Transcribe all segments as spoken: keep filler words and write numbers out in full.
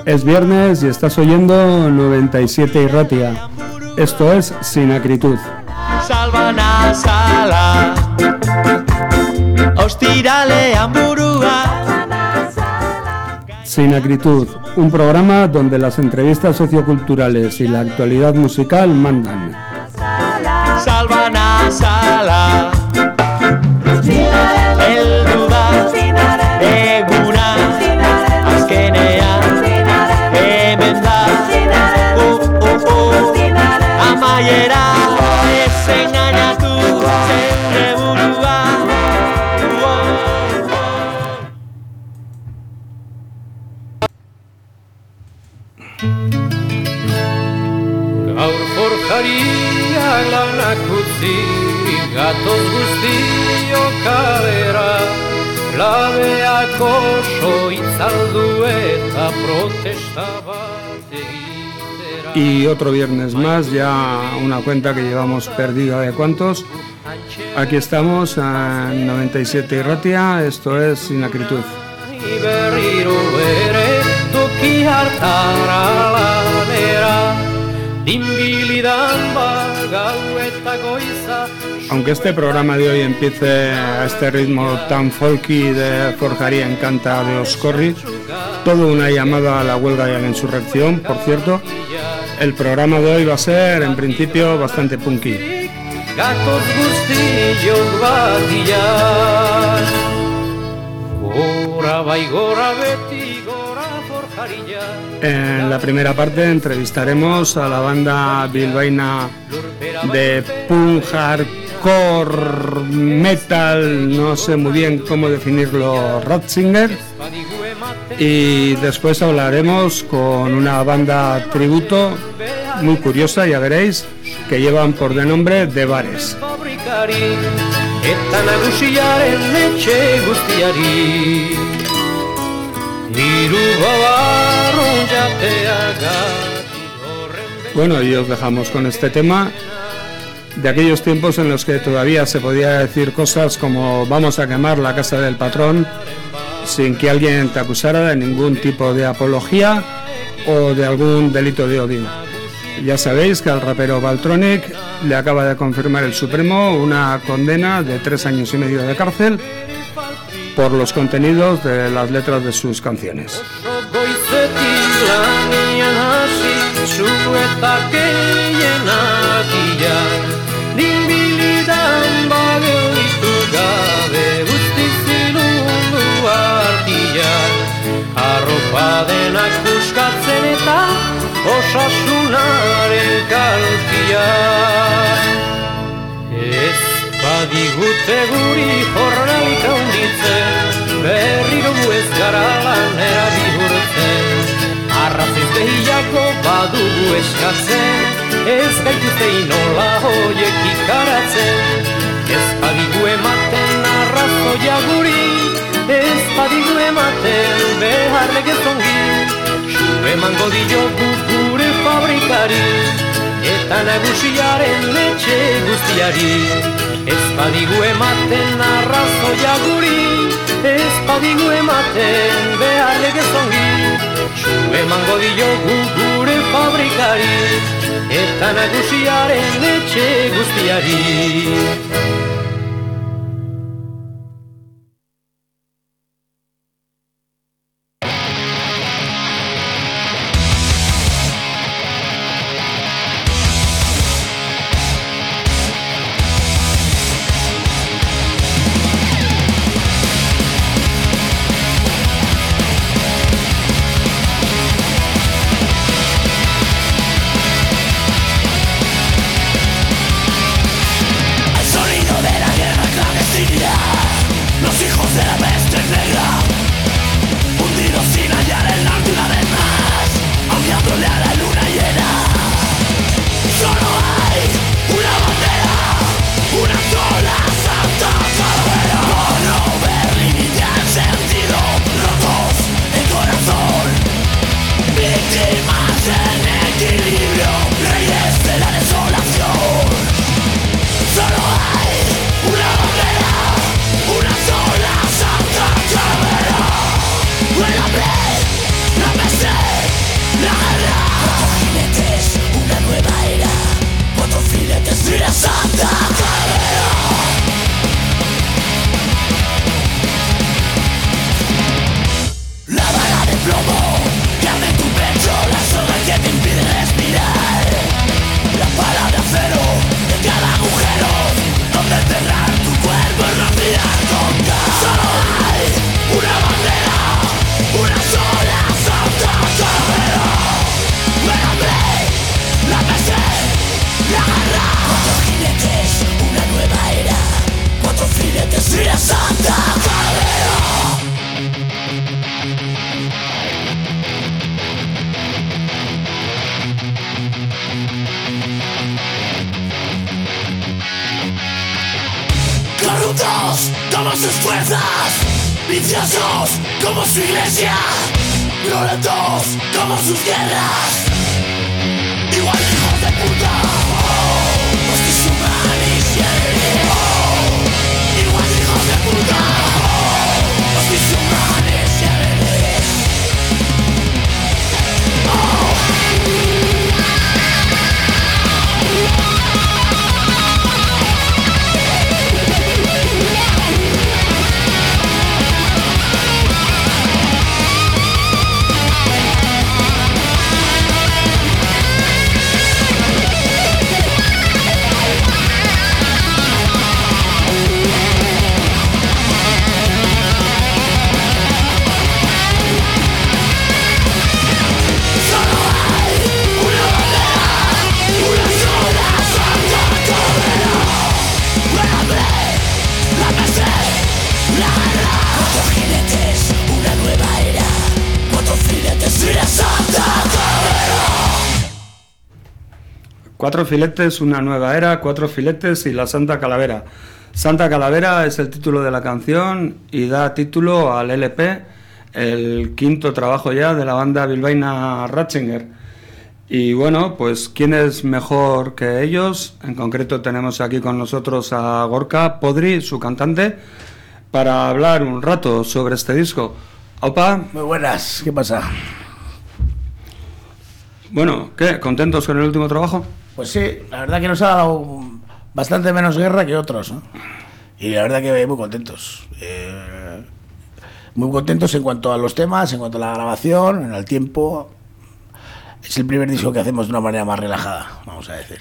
Es viernes y estás oyendo noventa y siete Irratia. Esto es Sin Acritud. Salvana sala Ostiralean burua. Sin Acritud, un programa donde las entrevistas socioculturales y la actualidad musical mandan. Salvana sala heldu da eguna azkenean hemen da uh, uh, uh. Amaiera ez engainatu zeure burua. Gaur forjaria lanak utzi gatoz guztio kalera, labeak oso itzaldu eta protesta bat egitera. Y otro viernes más, ya una cuenta que llevamos perdida de cuántos. Aquí estamos en noventa y siete Irratia, esto es Sin Acritud. Berriro ere toki hartara lanera, dinbilidan bagau eta goiza. Aunque este programa de hoy empiece a este ritmo tan folky de Forjaría Encanta de Oscorri, todo una llamada a la huelga y a la insurrección, por cierto, el programa de hoy va a ser, en principio, bastante punky. Gatoz guztiok batian, gora bai gora beti gora Forjaria. En la primera parte entrevistaremos a la banda bilbaína de punk hardcore metal, no sé muy bien cómo definirlo, Ratzinger, y después hablaremos con una banda tributo muy curiosa, ya veréis, que llevan por de nombre De Bares. Bueno, y os dejamos con este tema de aquellos tiempos en los que todavía se podía decir cosas como vamos a quemar la casa del patrón sin que alguien te acusara de ningún tipo de apología o de algún delito de odio. Ya sabéis que al rapero Valtronic le acaba de confirmar el Supremo una condena de tres años y medio de cárcel por los contenidos de las letras de sus canciones. Arropa denak buskatzen eta osasunaren kalkia. Ez badigute guri jornalik handitzen, berriro ez gara lanera bihurtzen. Arrazez behiako badugu eskatzen, ez gaituzte inola hoiek ikaratzen. Ez badigu ematen arrazoia guri, ez badigu ematen behar legez ongi. Zu emango diogu gure fabrikari, eta nagusiaren etxe guztiari. Ez badigu ematen arrazoia guri, ez badigu ematen behar legez ongi. Zu emango diogu gure fabrikari, eta nagusiaren etxe guztiari. Sonido brutos como sus fuerzas, viciosos como su iglesia, violentos como sus guerras, igual hijos de puta. Los que suman y quieren, igual hijos de puta. Los que suman y quieren, oh. Cuatro filetes, una nueva era, cuatro filetes y la Santa Calavera. Santa Calavera es el título de la canción y da título al L P, el quinto trabajo ya de la banda bilbaína Ratzinger. Y bueno, pues ¿quién es mejor que ellos? En concreto tenemos aquí con nosotros a Gorka Podri, su cantante, para hablar un rato sobre este disco. Aupa. Muy buenas, ¿qué pasa? Bueno, ¿qué? ¿Contentos con el último trabajo? Pues sí, la verdad que nos ha dado bastante menos guerra que otros, ¿no? Y la verdad que muy contentos. Eh, muy contentos en cuanto a los temas, en cuanto a la grabación, en el tiempo. Es el primer disco que hacemos de una manera más relajada, vamos a decir.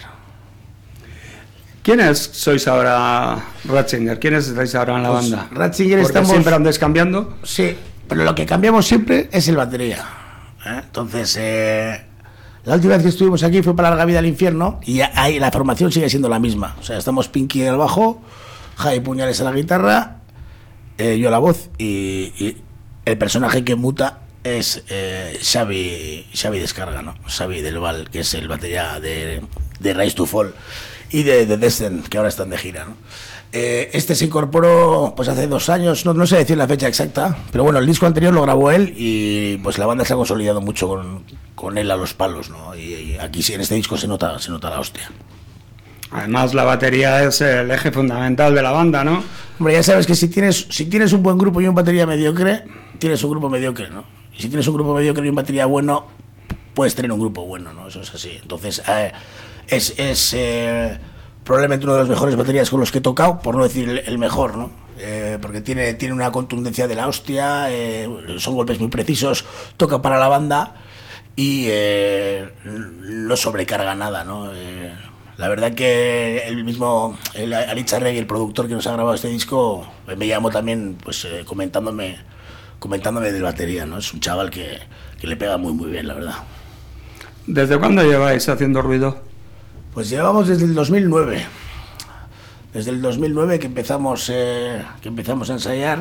¿Quiénes sois ahora, Ratzinger? ¿Quiénes estáis ahora en la Pues, banda? Ratzinger Porque estamos... siempre andáis cambiando. Sí, pero lo que cambiamos siempre es el batería, ¿eh? Entonces, eh, la última vez que estuvimos aquí fue para Larga Vida al Infierno y ahí la formación sigue siendo la misma. O sea, estamos Pinky en el bajo, Javi Puñales a la guitarra, eh, yo a la voz y, y el personaje que muta es eh, Xavi, Xavi Descarga, ¿no? Xavi del Val, que es el batería de, de Rise to Fall y de, de Descent, que ahora están de gira, ¿no? Eh, este se incorporó pues hace dos años, no, no sé decir la fecha exacta, pero bueno, el disco anterior lo grabó él y pues la banda se ha consolidado mucho con, con él a los palos, ¿no? Y, y aquí sí, en este disco se nota, se nota la hostia. Además, la batería es el eje fundamental de la banda, ¿no? Hombre, ya sabes que si tienes, si tienes un buen grupo y un batería mediocre, tienes un grupo mediocre, ¿no? Y si tienes un grupo mediocre y un batería bueno, puedes tener un grupo bueno, ¿no? Eso es así. Entonces, eh, es... es eh, probablemente uno de los mejores baterías con los que he tocado, por no decir el, el mejor, ¿no? Eh, porque tiene, tiene una contundencia de la hostia, eh, son golpes muy precisos, toca para la banda y eh, no sobrecarga nada, ¿no? Eh, la verdad que el mismo, el, Ali Charregui, el productor que nos ha grabado este disco, me llamó también pues eh, comentándome, comentándome de batería, ¿no? Es un chaval que, que le pega muy muy bien, la verdad. ¿Desde cuándo lleváis haciendo ruido? Pues llevamos desde el dos mil nueve, desde el dos mil nueve que empezamos, eh, que empezamos a ensayar,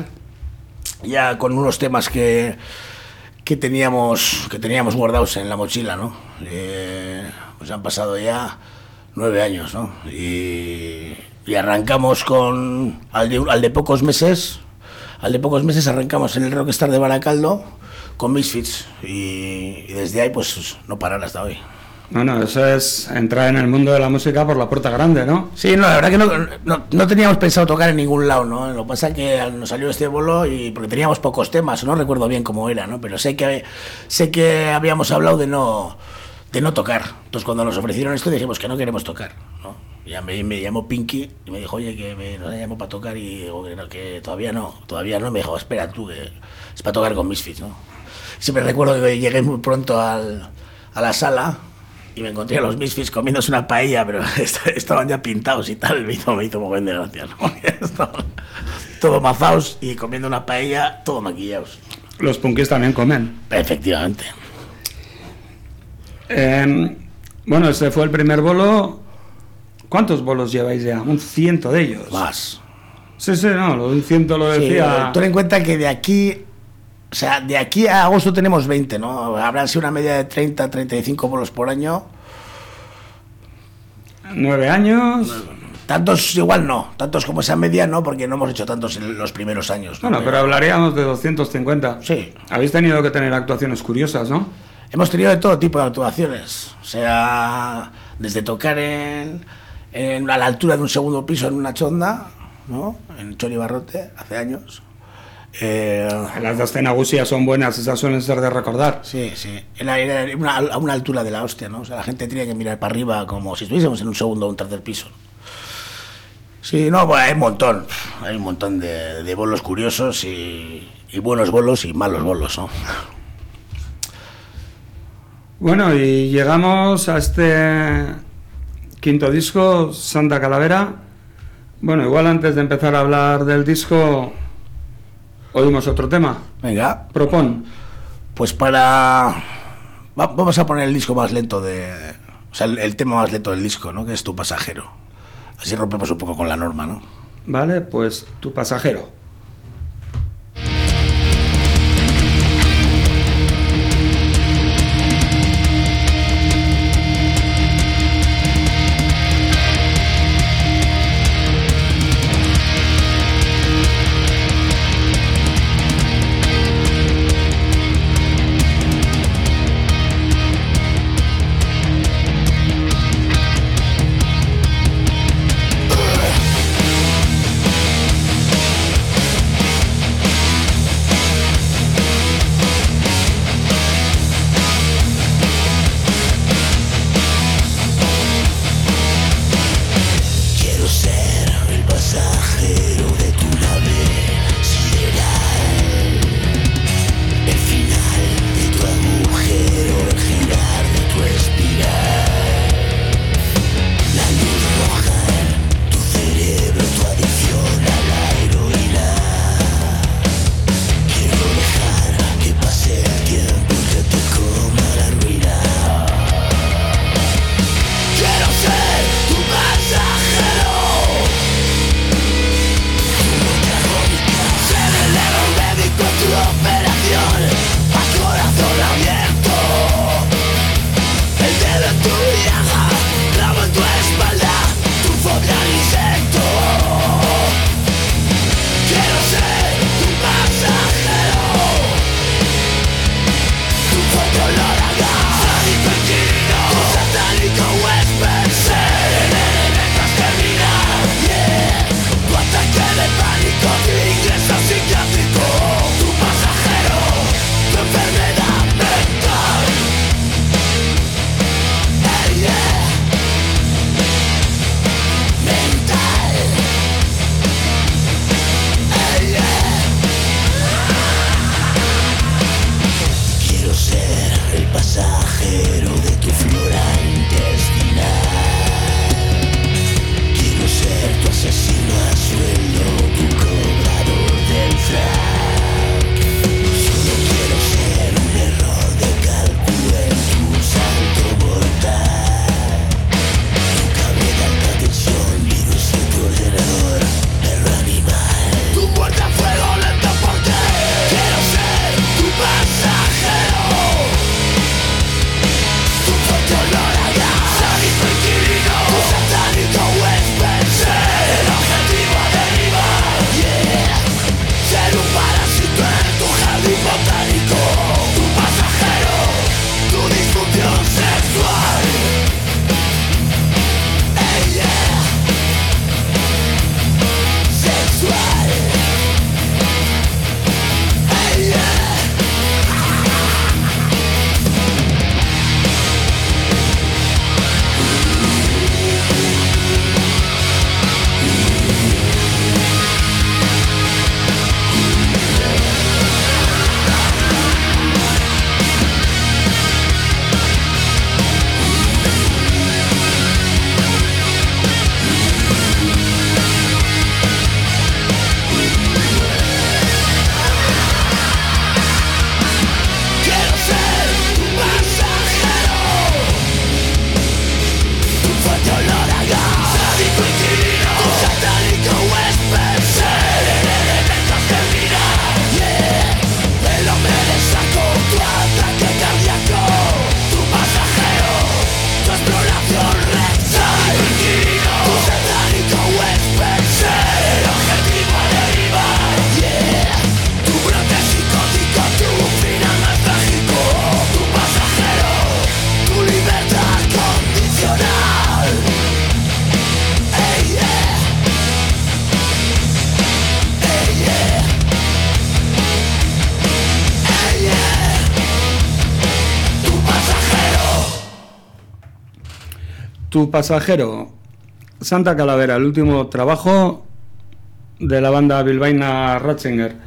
ya con unos temas que, que, teníamos, que teníamos guardados en la mochila, ¿no? Eh, pues han pasado ya nueve años, ¿no? Y, y arrancamos con, al de, al de pocos meses, al de pocos meses arrancamos en el Rockstar de Baracaldo con Misfits y, y desde ahí pues no parar hasta hoy. Bueno, eso es entrar en el mundo de la música por la puerta grande, ¿no? Sí, no, la verdad que no, no, no teníamos pensado tocar en ningún lado, ¿no? Lo que pasa es que nos salió este bolo y porque teníamos pocos temas, no recuerdo bien cómo era, ¿no? Pero sé que sé que habíamos hablado de no de no tocar. Entonces cuando nos ofrecieron esto dijimos que no queremos tocar, ¿no? Ya me, me llamó Pinky y me dijo, oye, que me, nos llamó para tocar y digo que, no, que todavía no, todavía no. Me dijo, espera tú, que es para tocar con Misfits, ¿no? Siempre recuerdo que llegué muy pronto al, a la sala y me encontré a los Misfits comiéndose una paella, pero estaban ya pintados y tal. Me hizo, me hizo muy bien de gracia, ¿no? Estaban todo mazaos y comiendo una paella, todo maquillados. Los punkis también comen. Efectivamente. Eh, bueno, este fue el primer bolo. ¿Cuántos bolos lleváis ya? Un ciento de ellos. Más. Sí, sí, no, lo de un ciento lo decía. Sí, ten en cuenta que de aquí, o sea, de aquí a agosto tenemos veinte, ¿no? Habrán sido una media de treinta a treinta y cinco bolos por año. Nueve años. Tantos igual no, tantos como esa media no, porque no hemos hecho tantos en los primeros años, ¿no? Bueno, pero hablaríamos de doscientos cincuenta. Sí. Habéis tenido que tener actuaciones curiosas, ¿no? Hemos tenido de todo tipo de actuaciones, o sea, desde tocar en, en a la altura de un segundo piso en una chonda, ¿no? En Chori Barrote, hace años. Eh, Las dos Cenagusias son buenas, esas suelen ser de recordar. sí, sí, era, era una, a una altura de la hostia, ¿no? O sea, la gente tenía que mirar para arriba como si estuviésemos en un segundo o un tercer piso. Sí, no, pues hay un montón, hay un montón de, de bolos curiosos y, y buenos bolos y malos bolos, ¿no? Bueno, y llegamos a este quinto disco, Santa Calavera. Bueno, igual antes de empezar a hablar del disco, oímos otro tema. Venga, Propón. pues para... va- vamos a poner el disco más lento de... O sea, el, el tema más lento del disco, ¿no? Que es Tu pasajero. Así rompemos un poco con la norma, ¿no? Vale, pues Tu pasajero. Quiero ser el pasajero de tu nave sideral, el final de tu agujero, el girar de tu espiral, la luz roja en tu cerebro, tu adicción a la heroína. Quiero dejar que pase el tiempo y que te coma la ruina. Quiero ser tu pasajero. Tu pasajero, Santa Calavera, el último trabajo de la banda bilbaína Ratzinger.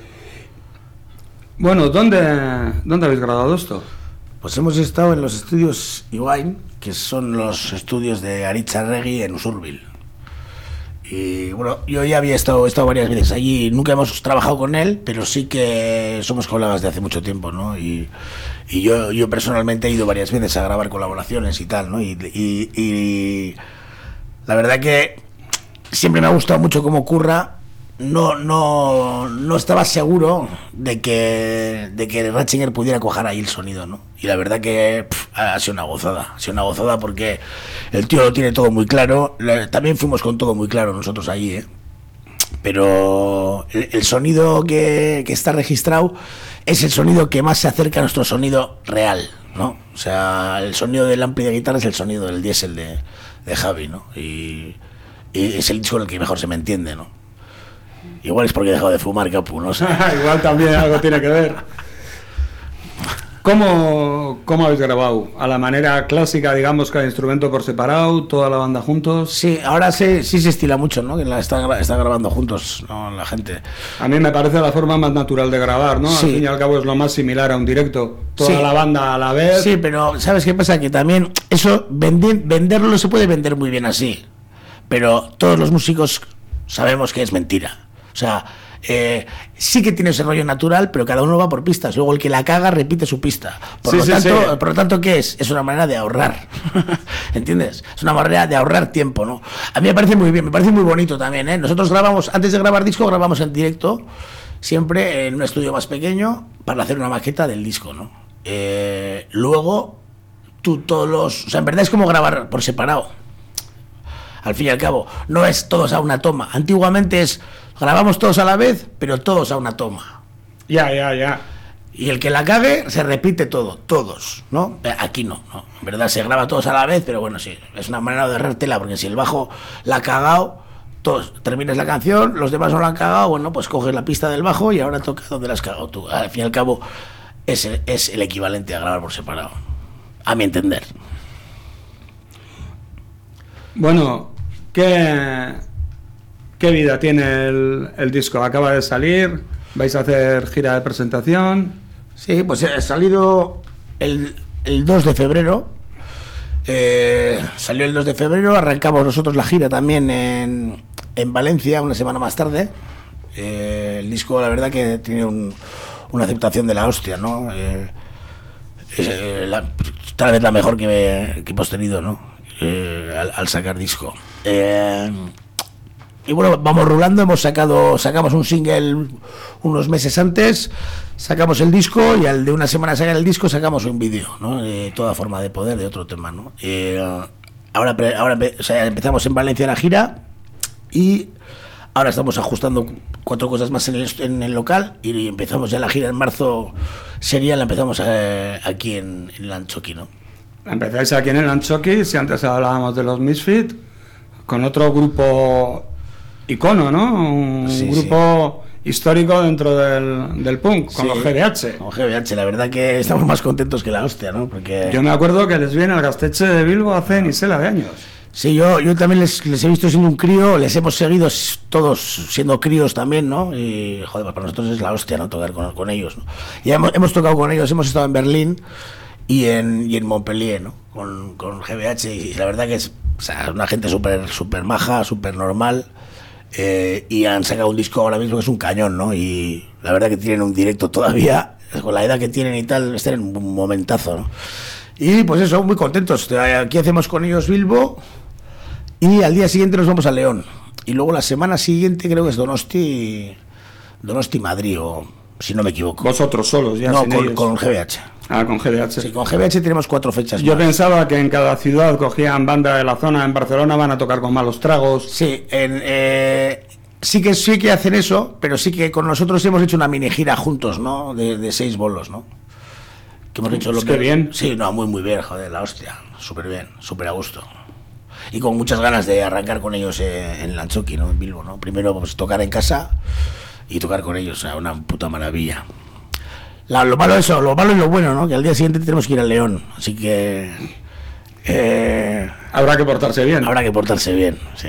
Bueno, ¿dónde, ¿dónde habéis grabado esto? Pues hemos estado en los estudios Iwain, que son los estudios de Aritz Arregui en Usurbil. Y bueno, yo ya había estado, he estado varias veces allí, nunca hemos trabajado con él, pero sí que somos colegas de hace mucho tiempo, ¿no? Y, y yo, yo personalmente he ido varias veces a grabar colaboraciones y tal, ¿no? Y, y, y la verdad que siempre me ha gustado mucho cómo curra. No, no, no estaba seguro de que, de que Ratzinger pudiera coger ahí el sonido, ¿no? Y la verdad que pff, ha sido una gozada, ha sido una gozada porque el tío lo tiene todo muy claro. También fuimos con todo muy claro nosotros allí, ¿eh? Pero el, el sonido que, que está registrado es el sonido que más se acerca a nuestro sonido real, ¿no? O sea, el sonido del ampli de guitarra es el sonido del diésel de, de Javi, ¿no? Y, y es el disco en el que mejor se me entiende, ¿no? Igual es porque he dejado de fumar, Capu, no sé. Igual también algo tiene que ver. ¿Cómo, ¿Cómo habéis grabado? ¿A la manera clásica, digamos, cada instrumento por separado, toda la banda juntos? Sí, ahora sí, sí se estila mucho, ¿no? Que la están, están grabando juntos, ¿no? La gente. A mí me parece la forma más natural de grabar, ¿no? Sí. Al fin y al cabo es lo más similar a un directo. Toda Sí. la banda a la vez. Sí, pero ¿sabes qué pasa? Que también eso, vender, venderlo se puede vender muy bien así. Pero todos los músicos sabemos que es mentira. O sea, eh, sí que tiene ese rollo natural, pero cada uno va por pistas. Luego el que la caga repite su pista. Por, Sí, lo, sí, tanto, sí. por lo tanto, ¿qué es? Es una manera de ahorrar. ¿Entiendes? Es una manera de ahorrar tiempo, ¿no? A mí me parece muy bien, me parece muy bonito también, ¿eh? Nosotros grabamos, antes de grabar disco, grabamos en directo, siempre en un estudio más pequeño, para hacer una maqueta del disco, ¿no? Eh, luego, tú todos los... O sea, en verdad es como grabar por separado. Al fin y al cabo, no es todos a una toma. Antiguamente es... Grabamos todos a la vez, pero todos a una toma. Ya, ya, ya. Y el que la cague, se repite todo, todos, ¿no? Aquí no, ¿no? En verdad se graba todos a la vez, pero bueno, sí, es una manera de ahorrar tela, porque si el bajo la ha cagado, todos, terminas la canción, los demás no la han cagado, bueno, pues coges la pista del bajo y ahora toca donde la has cagado tú. Al fin y al cabo, es el, es el equivalente a grabar por separado, a mi entender. Bueno, ¿qué, qué vida tiene el, el disco? Acaba de salir, vais a hacer gira de presentación. Sí, pues ha salido el, el dos de febrero. Eh, salió el dos de febrero, arrancamos nosotros la gira también en, en Valencia una semana más tarde. Eh, el disco, la verdad, que tiene un, una aceptación de la hostia, ¿no? Eh, eh, la, tal vez la mejor que, que hemos tenido, ¿no? Eh, al, al sacar disco. Eh, y bueno, vamos rulando, hemos sacado, sacamos un single unos meses antes, sacamos el disco y al de una semana sacar el disco sacamos un vídeo, ¿no? De Toda forma de poder, de otro tema, ¿no? Eh, ahora ahora o sea, empezamos en Valencia la gira y ahora estamos ajustando cuatro cosas más en el, en el local y empezamos ya la gira en marzo sería, la empezamos eh, aquí en, en Lanchoqui, ¿no? Empezáis aquí en el Lanchoqui, si antes hablábamos de los Misfits, con otro grupo icono, ¿no? Un Sí, grupo sí. histórico dentro del, del punk, con Sí, los G B H. Con G B H, la verdad que estamos más contentos que la hostia, ¿no? Porque... Yo me acuerdo que les vi en el Gasteche de Bilbo hace ni sé la de años. Sí, yo, yo también les, les he visto siendo un crío, les hemos seguido todos siendo críos también, ¿no? Y, joder, pues para nosotros es la hostia, ¿no? Tocar con, con ellos, ¿no? Ya hemos, hemos tocado con ellos, hemos estado en Berlín y en, y en Montpellier, ¿no? Con, con G B H y la verdad que es, o sea, una gente súper super maja, súper normal. Eh, y han sacado un disco ahora mismo que es un cañón, ¿no? Y la verdad que tienen un directo todavía, con la edad que tienen y tal, están en un momentazo, ¿no? Y pues eso, muy contentos. Aquí hacemos con ellos Bilbo y al día siguiente nos vamos a León. Y luego la semana siguiente creo que es Donosti, Donosti Madrid, o si no me equivoco. Vosotros solos, ya No, sin con, ellos. con G B H. Ah, con G B H. Sí, con G B H tenemos cuatro fechas Yo más. pensaba que en cada ciudad cogían banda de la zona. En Barcelona van a tocar con Malos Tragos. Sí, en, eh, sí que sí que hacen eso, pero sí que con nosotros hemos hecho una mini gira juntos, ¿no? De, de seis bolos, ¿no? Que hemos hecho lo Pues que qué bien. Sí, no, muy muy bien, joder, la hostia, súper bien, súper a gusto. Y con muchas ganas de arrancar con ellos eh, en Lanchoqui, ¿no? En Bilbo, ¿no? Primero pues tocar en casa y tocar con ellos, o sea, una puta maravilla. La, lo malo eso, lo malo y lo bueno, ¿no? Que al día siguiente tenemos que ir a León, así que Eh, Habrá que portarse bien. habrá que portarse bien, sí.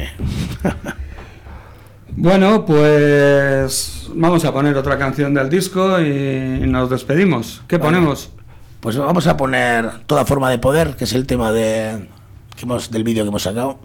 Bueno, pues vamos a poner otra canción del disco y nos despedimos. ¿Qué Vale. ponemos? Pues vamos a poner Toda forma de poder, que es el tema de que hemos, del vídeo que hemos sacado.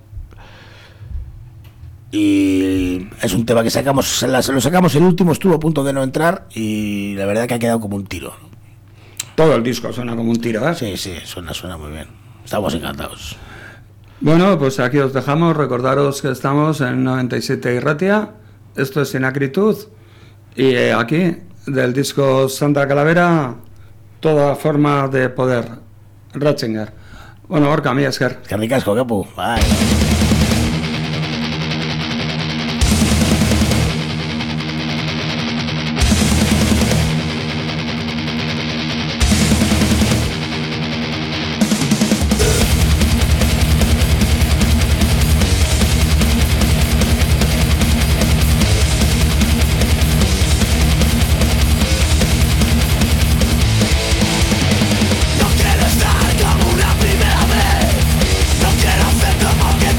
Y es un tema que sacamos, lo sacamos el último, estuvo a punto de no entrar y la verdad que ha quedado como un tiro. Todo el disco suena como un tiro, ¿eh? Sí, sí, suena, suena muy bien. Estamos encantados. Bueno, pues aquí os dejamos. Recordaros que estamos en noventa y siete Irratia. Esto es Sin Acritud. Y eh, aquí, del disco Santa Calavera, Toda forma de poder. Ratzinger. Bueno, Gorka, mi esker. Que ricasco, capu. Bye. No quiero estar como una primera vez. No quiero hacer como que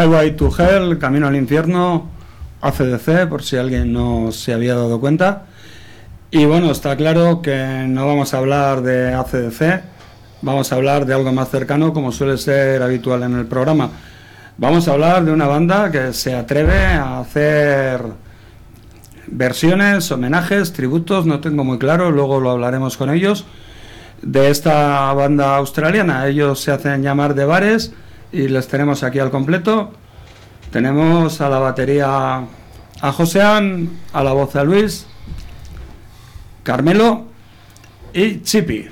Highway to Hell, Camino al Infierno, A C D C, por si alguien no se había dado cuenta. Y bueno, está claro que no vamos a hablar de A C D C, vamos a hablar de algo más cercano, como suele ser habitual en el programa. Vamos a hablar de una banda que se atreve a hacer versiones, homenajes, tributos, no tengo muy claro, luego lo hablaremos con ellos, de esta banda australiana. Ellos se hacen llamar The Bares y les tenemos aquí al completo. Tenemos a la batería a Josean, a la voz a Luis, Carmelo y Chippy.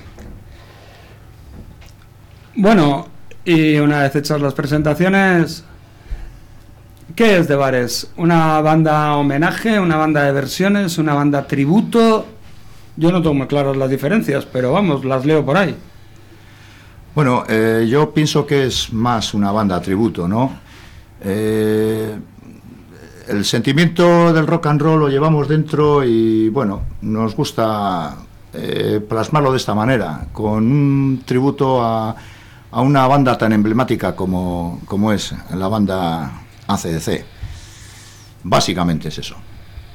Bueno, y una vez hechas las presentaciones, ¿qué es The Bares? ¿Una banda homenaje, una banda de versiones, una banda tributo? Yo no tengo muy claras las diferencias, pero vamos, las leo por ahí. Bueno, eh, yo pienso que es más una banda tributo, ¿no? Eh, el sentimiento del rock and roll lo llevamos dentro y, bueno, nos gusta eh, plasmarlo de esta manera, con un tributo a, a una banda tan emblemática como, como es la banda A C D C. Básicamente es eso.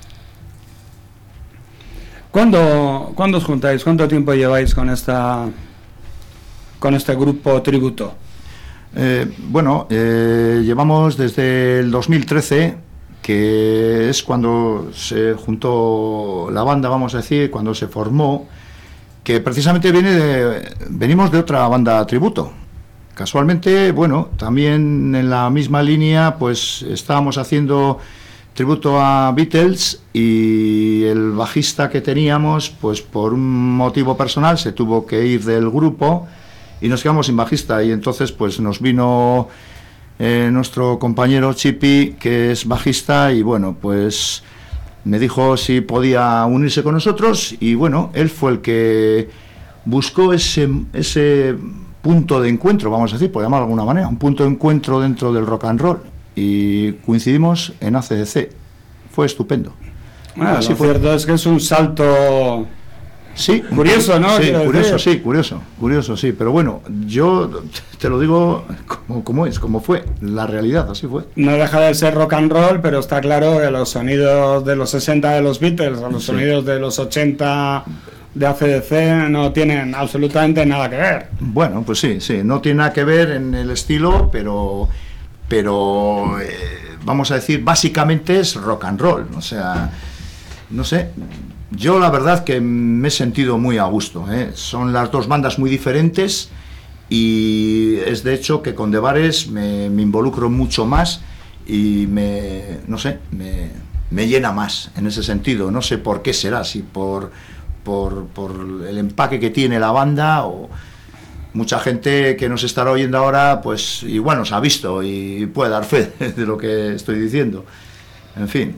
¿Cuándo, ¿Cuándo os juntáis? ¿Cuánto tiempo lleváis con esta con este grupo tributo? Eh, bueno, eh, llevamos desde el dos mil trece, que es cuando se juntó la banda, vamos a decir, cuando se formó, que precisamente viene de, venimos de otra banda tributo. Casualmente, bueno, también en la misma línea, pues estábamos haciendo tributo a Beatles y el bajista que teníamos, pues por un motivo personal se tuvo que ir del grupo y nos quedamos sin bajista, y entonces pues nos vino eh, nuestro compañero Chippy, que es bajista, y bueno, pues me dijo si podía unirse con nosotros, y bueno, él fue el que buscó ese, ese punto de encuentro, vamos a decir, por llamarlo de alguna manera, un punto de encuentro dentro del rock and roll, y coincidimos en A C D C. Fue estupendo. Bueno, lo cierto es que es un salto... Sí, curioso, ¿no? Sí, curioso, decir. sí, curioso, curioso, sí. Pero bueno, yo te lo digo como, como es, como fue, la realidad, así fue. No deja de ser rock and roll, pero está claro que los sonidos de los sesenta de los Beatles, o los sí. sonidos de los ochenta de A C D C no tienen absolutamente nada que ver. Bueno, pues sí, sí, no tiene nada que ver en el estilo, pero, pero eh, vamos a decir, básicamente es rock and roll, o sea, no sé... Yo la verdad que me he sentido muy a gusto, ¿eh? Son las dos bandas muy diferentes y es de hecho que con The Bares me, me involucro mucho más y me, no sé, me, me llena más en ese sentido. No sé por qué será, si por, por, por el empaque que tiene la banda, o mucha gente que nos estará oyendo ahora pues igual nos ha visto y puede dar fe de lo que estoy diciendo. En fin.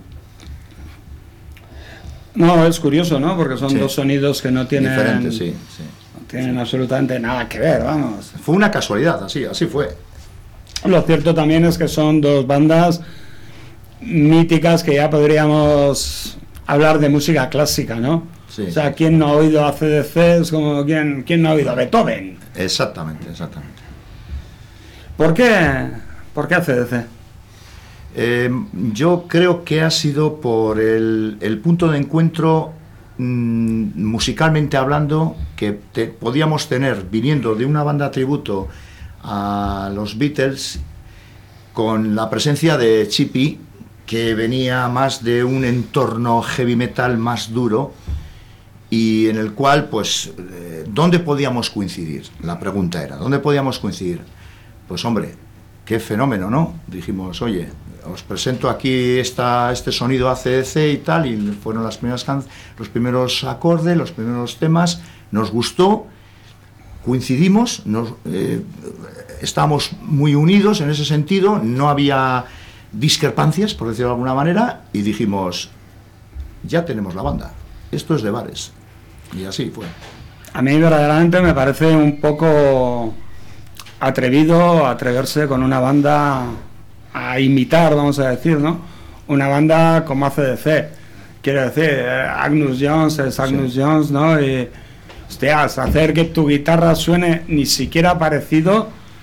No, es curioso, ¿no? Porque son sí. dos sonidos que no tienen... Diferentes, sí, sí. No tienen sí. absolutamente nada que ver, vamos. Fue una casualidad, así, así fue. Lo cierto también es que son dos bandas míticas que ya podríamos hablar de música clásica, ¿no? Sí. O sea, ¿quién no ha oído A C D C? Es como, ¿quién, quién no ha oído Beethoven? Exactamente, exactamente. ¿Por qué, ¿Por qué A C D C? Eh, yo creo que ha sido por el, el punto de encuentro mmm, musicalmente hablando que te, podíamos tener viniendo de una banda tributo a los Beatles, con la presencia de Chippy, que venía más de un entorno heavy metal más duro, y en el cual pues eh, ¿dónde podíamos coincidir? La pregunta era, ¿dónde podíamos coincidir? Pues hombre, qué fenómeno, ¿no? Dijimos, oye, os presento aquí esta, este sonido A C D C y tal, y fueron las primeras can- los primeros acordes, los primeros temas, nos gustó, coincidimos, nos, eh, estábamos muy unidos en ese sentido, no había discrepancias, por decirlo de alguna manera, y dijimos, ya tenemos la banda, esto es The Bares, y así fue. A mí verdaderamente me parece un poco atrevido atreverse con una banda a imitar, vamos a decir, ¿no? Una banda como A C D C. Quiero decir, eh, Agnus Jones es Agnus sí. Jones, ¿no? Y, hostias, hacer que tu guitarra suene ni siquiera parecido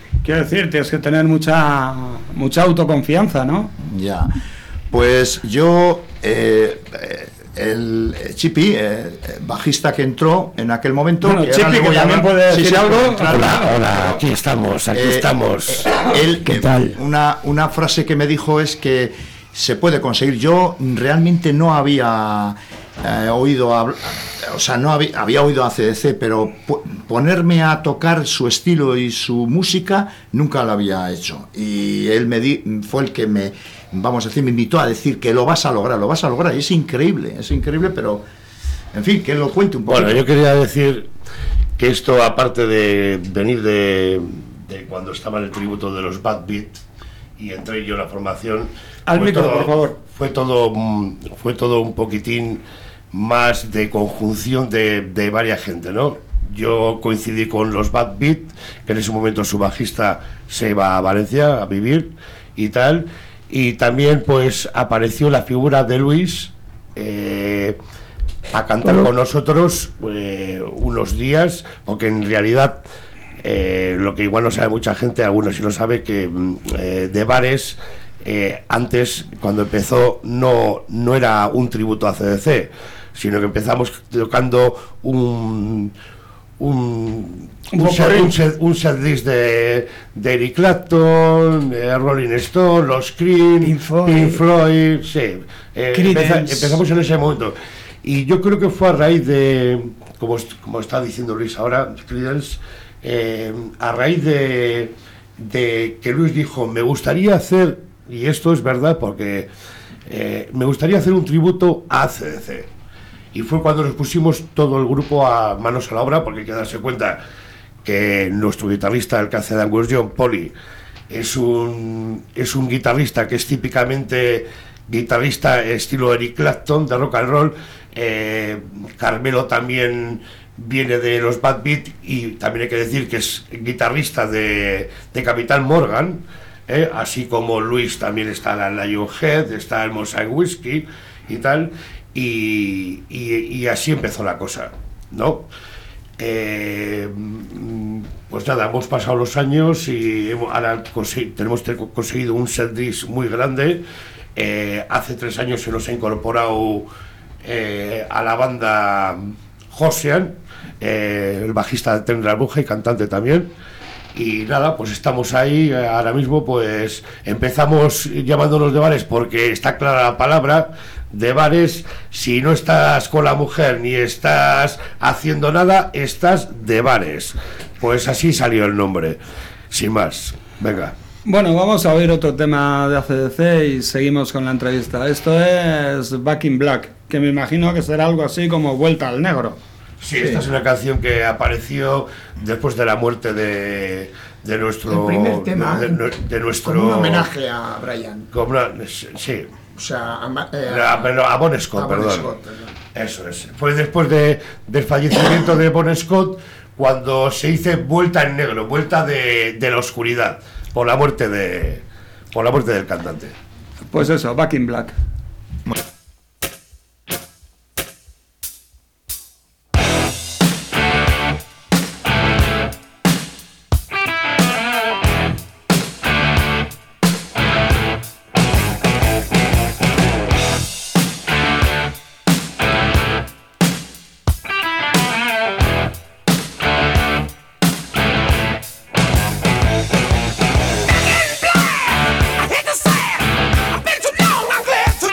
Quiero decir, tienes que tener mucha mucha autoconfianza, ¿no? Ya, pues yo, eh, el Chipi, eh, bajista que entró en aquel momento... Bueno, que Chipi, ahora que también puede decir sí, sí, algo. entrar, Hola, hola, aquí estamos, aquí eh, estamos. eh, él, ¿Qué eh, tal? Una, una frase que me dijo es que se puede conseguir. Yo realmente no había eh, oído, habl- o sea, no había, había oído a A C D C, pero po- ponerme a tocar su estilo y su música nunca lo había hecho. Y él me di, fue el que me, vamos a decir, me invitó a decir que lo vas a lograr, lo vas a lograr. Y es increíble, es increíble, pero, en fin, que él lo cuente un poco. Bueno, yo quería decir que esto, aparte de venir de, de cuando estaba en el tributo de los Bad Beat y entré yo en la formación, Al fue micro, todo- por favor. Fue todo, mm, fue todo un poquitín más de conjunción de, de varias gente, ¿no? Yo coincidí con los Bad Beat, que en ese momento su bajista se iba a Valencia a vivir y tal, y también pues apareció la figura de Luis eh, a cantar Hola. con nosotros eh, unos días, porque en realidad eh, lo que igual no sabe mucha gente, algunos sí lo sabe, que mm, eh, de Bares eh, antes, cuando empezó, no, no era un tributo a C D C, sino que empezamos tocando un un, Un un, set, popurrí. un, set, un set list de, de Eric Clapton, eh, Rolling Stone, los Cream, Pink Floyd. Pink Floyd, sí. Eh, Creedence. empeza- empezamos en ese momento. Y yo creo que fue a raíz de, como, est- como está diciendo Luis ahora, Creedence, eh, a raíz de, de que Luis dijo, me gustaría hacer, y esto es verdad porque eh, me gustaría hacer un tributo a C D C. Y fue cuando nos pusimos todo el grupo a manos a la obra, porque hay que darse cuenta que nuestro guitarrista, el que hace de Angus Young, Poli, es un, es un guitarrista que es típicamente guitarrista estilo Eric Clapton, de rock and roll. eh, Carmelo también viene de los Bad Beat, y también hay que decir que es guitarrista de, de Capitán Morgan, eh, así como Luis también está en la Lionhead, está el Mosaic Whiskey y tal. Y, y, y así empezó la cosa, ¿no? Eh, pues nada, hemos pasado los años y hemos, ahora consegui- tenemos te- conseguido un set list muy grande. Eh, hace tres años se nos ha incorporado eh, a la banda Josean, eh, el bajista de Tendra Bruja y cantante también. Y nada, pues estamos ahí, eh, ahora mismo pues empezamos llamándonos de bares porque está clara la palabra, de bares, si no estás con la mujer ni estás haciendo nada, estás de bares. Pues así salió el nombre, sin más, venga. Bueno, vamos a oír otro tema de A C D C y seguimos con la entrevista. Esto es Back in Black, que me imagino que será algo así como Vuelta al Negro. Sí, esta es una canción que apareció después de la muerte de, de nuestro... El primer tema, de, de- de nuestro... Como un homenaje a Brian. como una- sí, O sea, a, Ma- eh, a, pero a Bon Scott, a Bon perdón. Scott, perdón. Eso es. Fue después de, del fallecimiento de Bon Scott cuando se dice vuelta en negro, vuelta de, de la oscuridad, por la muerte de por la muerte del cantante. Pues eso, Back in Black. I hate to say it, I've been too long, I'm glad to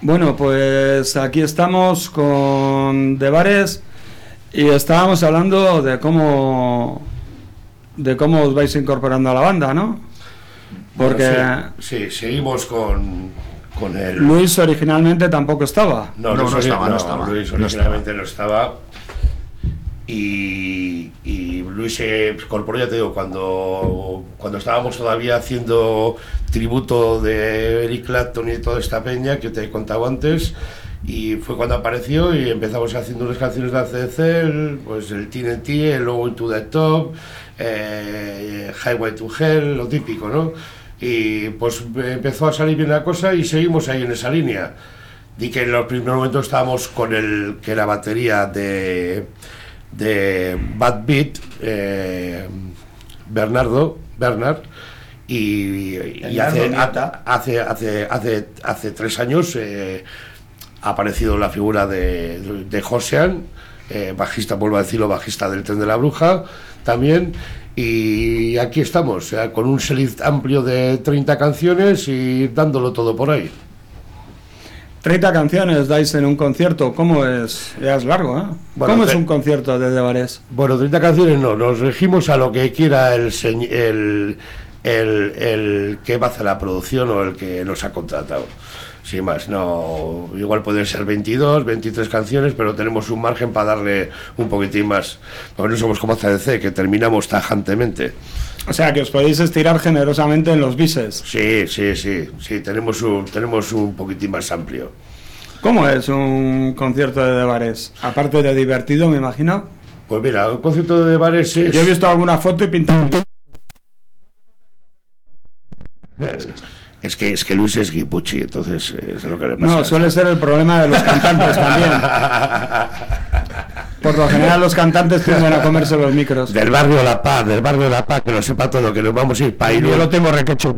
Bueno, pues aquí estamos con De Bares y estábamos hablando de cómo de cómo os vais incorporando a la banda, ¿no? Porque bueno, sí, sí, seguimos con, con el... Luis originalmente tampoco estaba. No, no, Luis, no estaba, no, no estaba. Luis No originalmente no estaba. Y, y Luis se incorporó, ya te digo, cuando, cuando estábamos todavía haciendo tributo de Eric Clapton y toda esta peña que te he contado antes, y fue cuando apareció y empezamos haciendo unas canciones de A C D C, pues el T N T, el Low to the Top, eh, Highway to Hell, lo típico, ¿no? Y pues empezó a salir bien la cosa y seguimos ahí en esa línea. Di que en los primeros momentos estábamos con el que era batería de... de Bad Beat, eh, Bernardo, Bernard, y, y hace, hace, hace, hace, hace tres años eh, ha aparecido la figura de, de Josean, eh, bajista, vuelvo a decirlo, bajista del Tren de la Bruja, también, y aquí estamos, o sea, con un setlist amplio de treinta canciones y dándolo todo por ahí. treinta canciones dais en un concierto, ¿cómo es? Ya es largo, ¿eh? Bueno, ¿Cómo es te... un concierto de De Bares? Bueno, treinta canciones no, nos regimos a lo que quiera el, señ... el, el, el que va a hacer la producción o el que nos ha contratado. Sin más, no, igual pueden ser veintidós, veintitrés canciones, pero tenemos un margen para darle un poquitín más. Porque no somos como A C D C, que terminamos tajantemente. O sea, que os podéis estirar generosamente en los bises. Sí, sí, sí, sí, tenemos un, tenemos un poquitín más amplio. ¿Cómo es un concierto de De Bares? Aparte de divertido, me imagino. Pues mira, un concierto de De Bares es... Yo he visto alguna foto y pintado. Es que, es que Luis es guipuchi, entonces es lo que le pasa. No, suele ser el problema de los cantantes también. Por lo general los cantantes tienden a comerse los micros. Del barrio La Paz, del barrio La Paz, que lo sepa todo, que nos vamos a ir para ir. Yo lo tengo requecho.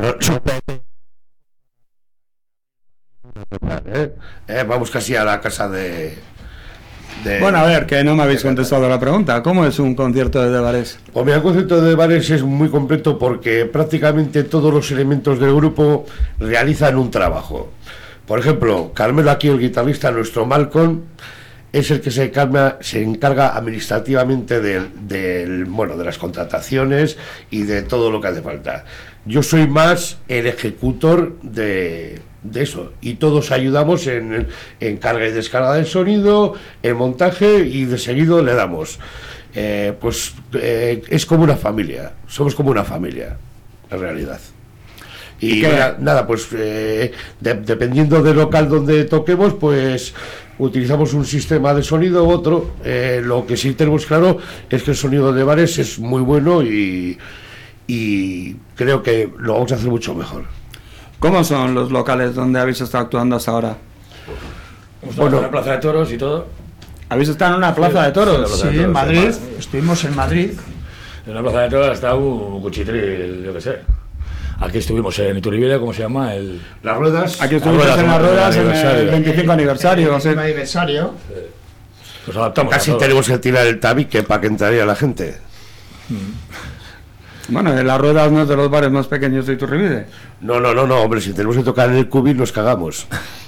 ¿Eh? Eh, vamos casi a la casa de, de... Bueno, a ver, que no me habéis contestado la pregunta. ¿Cómo es un concierto de De Bares? Pues mira, el concierto de De Bares es muy completo porque prácticamente todos los elementos del grupo realizan un trabajo. Por ejemplo, Carmelo, aquí el guitarrista, nuestro Malcolm, es el que se encarga, se encarga administrativamente del, del, bueno, de las contrataciones y de todo lo que hace falta. Yo soy más el ejecutor de, de eso, y todos ayudamos en, en carga y descarga del sonido, en montaje, y de seguido le damos. Eh, pues eh, es como una familia, somos como una familia, en realidad. Y nada, nada, pues eh, de, dependiendo del local donde toquemos, pues utilizamos un sistema de sonido u otro. Eh, lo que sí tenemos claro es que el sonido de Bares es muy bueno y, y creo que lo vamos a hacer mucho mejor. ¿Cómo son los locales donde habéis estado actuando hasta ahora? Bueno, en la Plaza de Toros y todo. ¿Habéis estado en una plaza de toros? Sí, en Madrid, estuvimos en Madrid. En la Plaza de Toros ha estado un cuchitril, yo qué sé. Aquí estuvimos en Iturbide, ¿cómo se llama? El... Las ruedas. Aquí estuvimos las ruedas, en las ruedas en aniversario. el veinticinco aniversario. O sea, aniversario. Nos adaptamos. Casi a todo. tenemos que tirar el tabique para que entraría la gente. bueno, en las ruedas no es de los bares más pequeños de Iturbide. No, no, no, no, hombre, si tenemos que tocar en el cubil nos cagamos.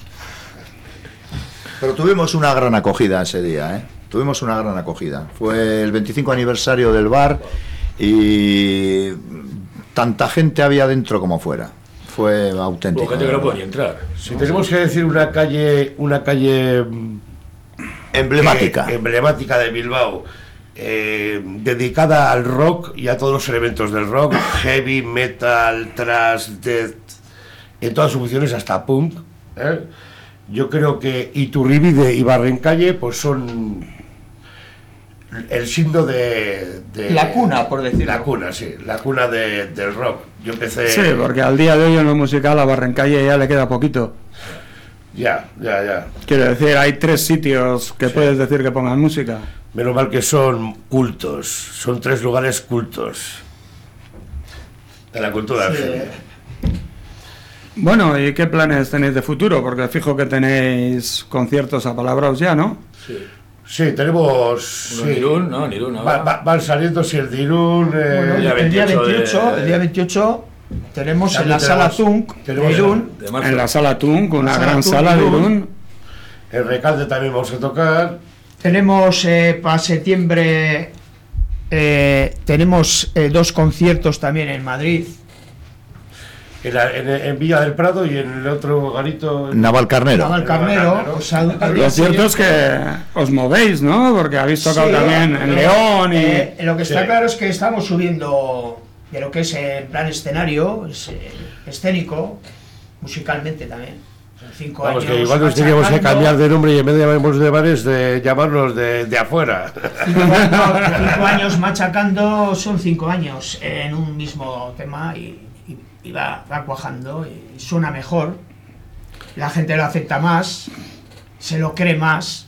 Pero tuvimos una gran acogida ese día, ¿eh? Tuvimos una gran acogida. Fue el veinticinco aniversario del bar y tanta gente había dentro como fuera. Fue auténtico. Hubo gente que no podía entrar. Si tenemos que decir una calle, una calle emblemática. eh, emblemática de Bilbao, eh, dedicada al rock y a todos los elementos del rock, heavy, metal, thrash, death, en todas sus funciones, hasta punk, ¿eh? Yo creo que Iturribide y Barrencalle pues son el signo de, de... La cuna, por decirlo. La cuna, sí, la cuna de, del rock. Yo empecé... Sí, porque al día de hoy en lo musical a Barrencalle ya le queda poquito. Ya, ya, ya. Quiero decir, hay tres sitios que Sí. puedes decir que pongan música. Menos mal que son cultos, son tres lugares cultos de la cultura Sí. argentina. Bueno, ¿y qué planes tenéis de futuro? Porque fijo que tenéis conciertos apalabrados ya, ¿no? Sí. Sí, tenemos... Uno sí. en Irún, ¿no? En Irún, Va- ahora. va- van saliendo, si el de Irún... eh, Bueno, el día el día veintiocho veintiocho, de- el día veintiocho tenemos También en la sala tenemos- Tunk de tenemos Irún. De marzo. En la sala Tunk, una La sala gran Tunk sala de Irún. Irún. En Recalde también vamos a tocar. Tenemos eh, para septiembre, eh, tenemos eh, dos conciertos también en Madrid. En, la- en- en Villa del Prado y en el otro garito. en- Navalcarnero. Navalcarnero. Navalcarnero. Pues, al- al Lo día cierto es siguiente- que os movéis, ¿no? Porque habéis tocado Sí, también en eh, León y... eh, lo que está Sí. claro es que estamos subiendo de lo que es eh, en plan escenario, es, eh, escénico, musicalmente también. Son cinco Vamos, años que igual nos teníamos que machacando. cambiar de nombre y en vez de llamarnos de bares, de llamarnos de, de afuera. Cinco, no, cinco años machacando son cinco años en un mismo tema y, y- y va, va cuajando y suena mejor. La gente lo acepta más, se lo cree más.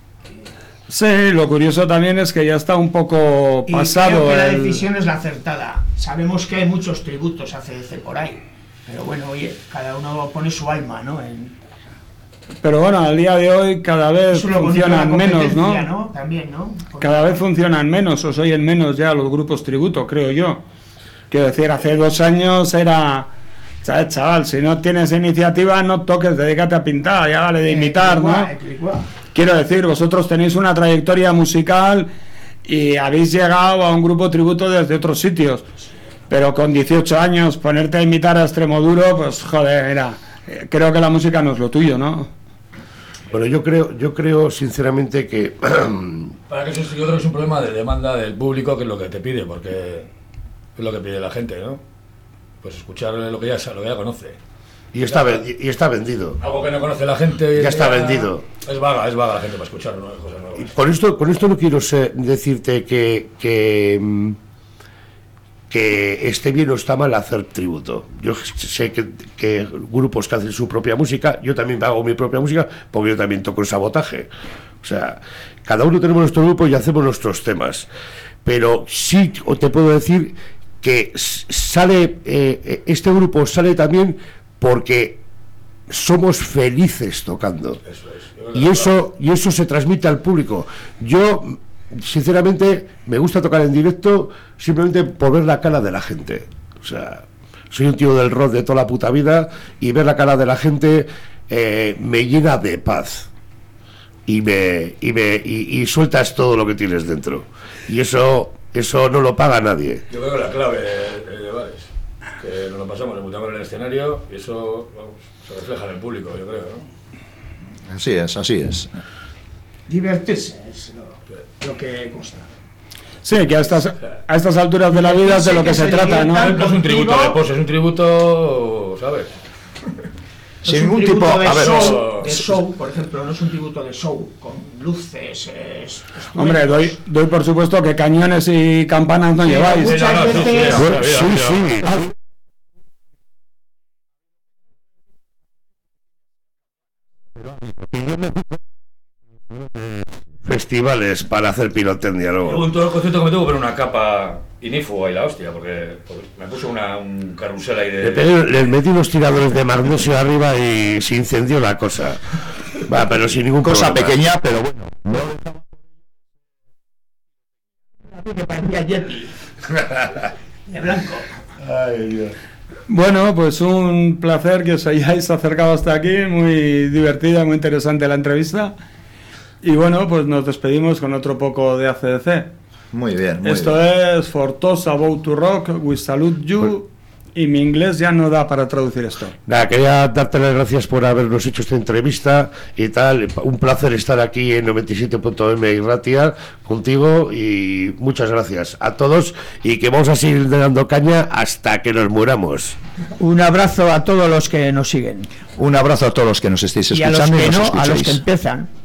Sí, lo curioso también es que ya está un poco Y pasado creo que la el- decisión es la acertada. Sabemos que hay muchos tributos a C D C por ahí, pero bueno, oye, cada uno pone su alma, ¿no? En, Pero bueno, al día de hoy cada vez eso es lo bonito de la funcionan menos, competencia, ¿no? También, ¿no? Porque- Cada vez funcionan menos, o se oyen menos ya los grupos tributo, creo yo. Quiero decir, hace dos años era... "Chaval, chaval, si no tienes iniciativa, no toques, dedícate a pintar, ya vale de Eh, imitar, ¿no?" Equilicuá, Equilicuá. Quiero decir, vosotros tenéis una trayectoria musical y habéis llegado a un grupo tributo desde otros sitios. Pero con dieciocho años, ponerte a imitar a Extremoduro, pues joder, mira, eh, creo que la música no es lo tuyo, ¿no? Bueno, yo creo, yo creo sinceramente que Para que eso sí, yo creo que es un problema de demanda del público, que es lo que te pide, porque es lo que pide la gente, ¿no? Pues escuchar lo que ya, sa- lo que ya conoce. y está vendi- y está vendido. Algo que no conoce la gente hoy en Ya está día, vendido. Es vaga, es vaga la gente para escuchar nuevas cosas nuevas. Y Con esto, con esto no quiero ser- decirte que, que mm, que esté bien o está mal hacer tributo. Yo sé que, que grupos que hacen su propia música, yo también hago mi propia música, porque yo también toco el Sabotaje. O sea, cada uno tenemos nuestro grupo y hacemos nuestros temas. Pero sí te puedo decir que s- sale, eh, este grupo sale también porque somos felices tocando. Eso es. Yo creo que Y eso, y eso se transmite al público. Yo, sinceramente, me gusta tocar en directo simplemente por ver la cara de la gente. O sea, soy un tío del rock de toda la puta vida y ver la cara de la gente eh, me llena de paz. Y me, y me y, y sueltas todo lo que tienes dentro. Y eso, eso no lo paga nadie. Yo creo que la clave de, de bares, que nos lo pasamos, nos montamos en el escenario y eso, vamos, se refleja en el público, yo creo, ¿no? Así es, así es. Divertirse es lo, lo que consta. Sí, que a estas, a estas alturas de la vida es de lo que se trata, ¿no? No es un tributo de pose, es un tributo, ¿sabes? Sin Es un ningún tributo tipo- de a ver, show, de es- show, por ejemplo, no es un tributo de show con luces. Es, Hombre, doy, doy por supuesto que cañones y campanas no lleváis. muchas Sí, no, no, sí, sí, veces- no, no, Sí, no, sí. no. Festivales para hacer pirotecnia, Hubo ¿no? en todo el concierto que me tuvo que poner una capa inífuga y la hostia, porque, porque me puso una, un carrusel ahí Le de... pegué- Les metí unos tiradores de magnesio arriba y se incendió la cosa. Va, pero sin ningún Cosa problema. pequeña, pero bueno. que parecía Yeti. De blanco. Ay, Dios. Bueno, pues un placer que os hayáis acercado hasta aquí, muy divertida, muy interesante la entrevista. Y bueno, pues nos despedimos con otro poco de A C D C. Muy bien, muy Esto bien. es For Toast About to Rock, We Salute You, y mi inglés ya no da para traducir esto. Nada, quería darte las gracias por habernos hecho esta entrevista y tal. Un placer estar aquí en noventa y siete punto eme y Ratia contigo y muchas gracias a todos y que vamos a seguir dando caña hasta que nos muramos. Un abrazo a todos los que nos siguen. Un abrazo a todos los que nos estéis Y a los escuchando y, que nos no, a los que escuchéis. empiezan.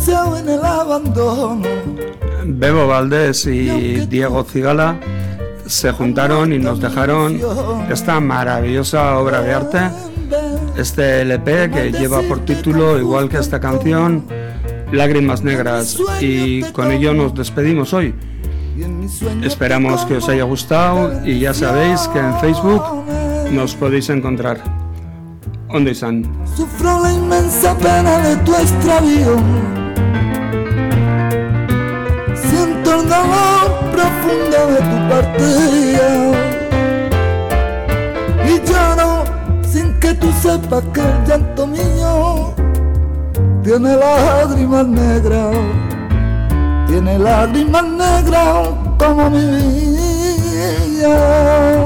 deseado en el abandono. Bebo Valdés y Diego Cigala se juntaron y nos dejaron esta maravillosa obra de arte, este L P que lleva por título, igual que esta canción, Lágrimas Negras, y con ello nos despedimos hoy. Esperamos que os haya gustado y ya sabéis que en Facebook nos podéis encontrar. Onde Izan. Sufro la inmensa pena de tu extravío, siento el dolor profundo de tu partida y lloro sin que tú sepas que el llanto mío tiene lágrimas negras, tiene lágrimas negras como mi vida.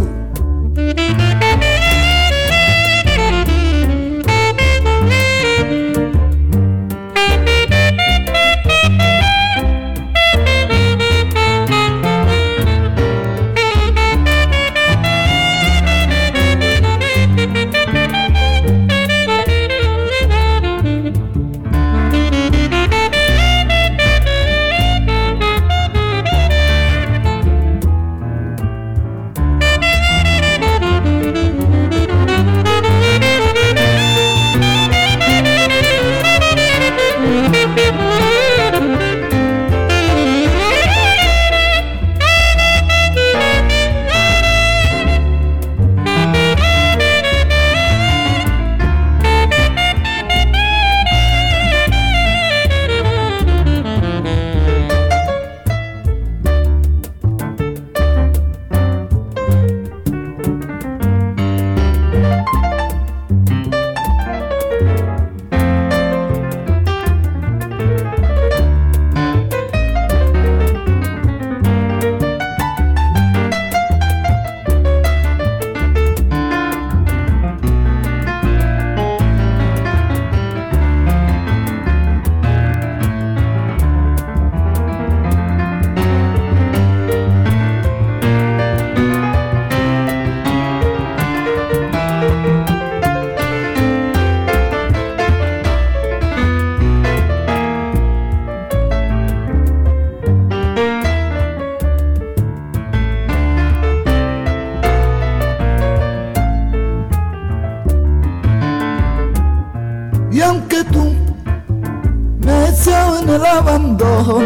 Y aunque tú me deseas en el abandono,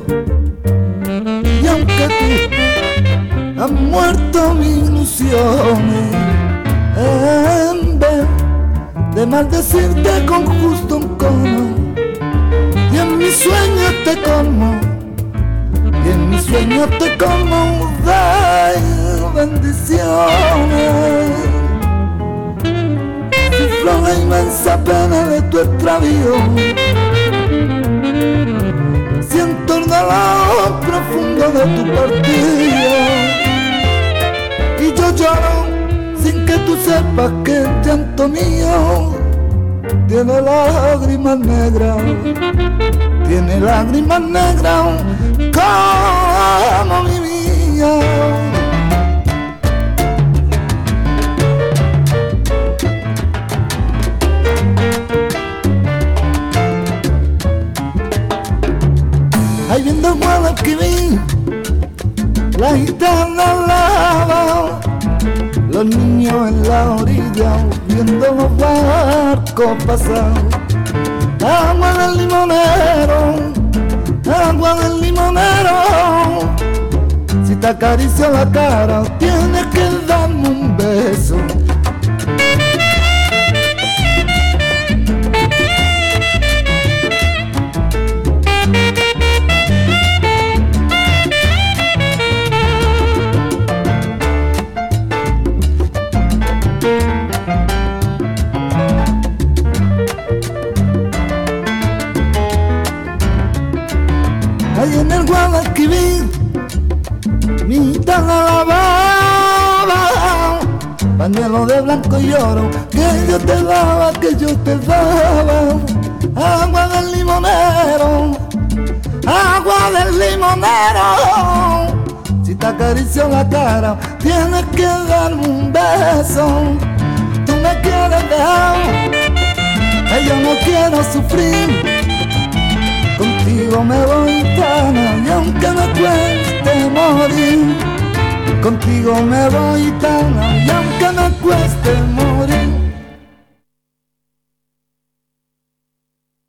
y aunque tú has muerto mis ilusiones, en vez de maldecirte con justo un cono, y en mis sueños te colmo, y en mis sueños te colmo de bendiciones. Sufro la inmensa pena de tu extravío, siento el dolor profundo de tu partida, y yo lloro sin que tú sepas que el llanto mío tiene lágrimas negras, tiene lágrimas negras como mi vida. Ahí viendo el Guadalquivir, la gitana lava, los niños en la orilla viendo los barcos pasar. Agua del limonero, agua del limonero, si te acaricio la cara tienes que darme un beso. Ahí en el Guadalquivir, mi gitana lavaba, pañuelo de blanco y oro, que yo te daba, que yo te daba. Agua del limonero, agua del limonero, si te acaricio la cara, tienes que darme un beso. Tú me quieres dejar, que yo no quiero sufrir, morir, contigo me voy tan, y aunque me cueste morir,